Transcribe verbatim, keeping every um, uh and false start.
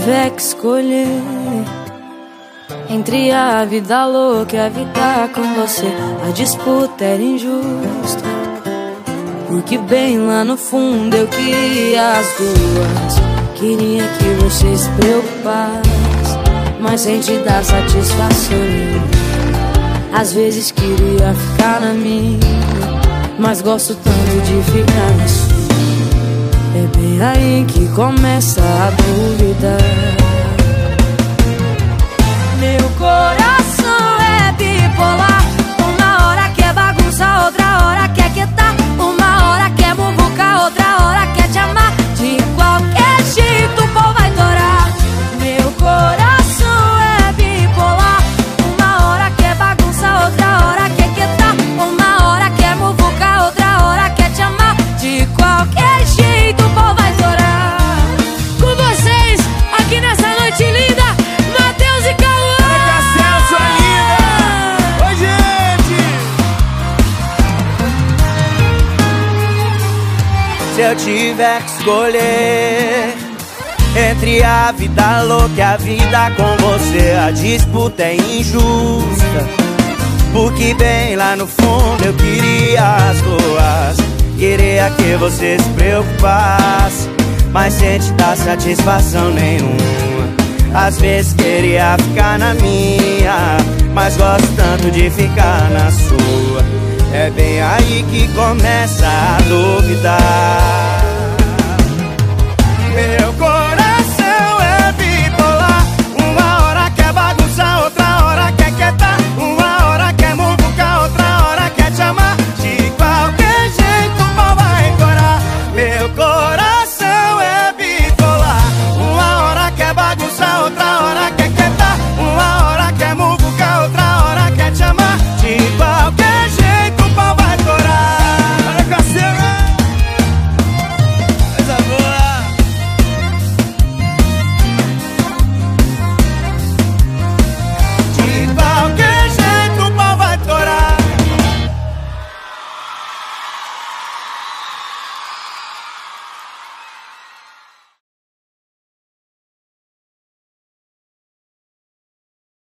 tiver que escolher entre a vida louca e a vida com você, a disputa era injusta, porque bem lá no fundo eu queria as duas. Queria que você se preocupasse, mas sem te dar satisfação. Às vezes queria ficar na minha, mas gosto tanto de ficar na sua. É bem aí que começa a dúvida. Meu coração é bipolar. Uma hora quer bagunça, outra hora quer quietar. Uma hora quer muvuca, outra hora quer te amar. De qualquer jeito o pau vai torar. Meu coração é bipolar. Uma hora quer bagunça, outra hora quer quietar. Uma hora quer muvuca, outra hora quer te amar. De qualquer jeito o pau vai torar. Com vocês, aqui nessa noite linda, Matheus e Cauã. Oi, gente! Se eu tiver que escolher entre a vida louca e a vida com você, a disputa é injusta, porque bem lá no fundo eu queria as duas. Queria que você se preocupasse, mas sem te dar satisfação nenhuma. Às vezes queria ficar na minha, mas gosto tanto de ficar na sua. É bem aí que começa a duvidar.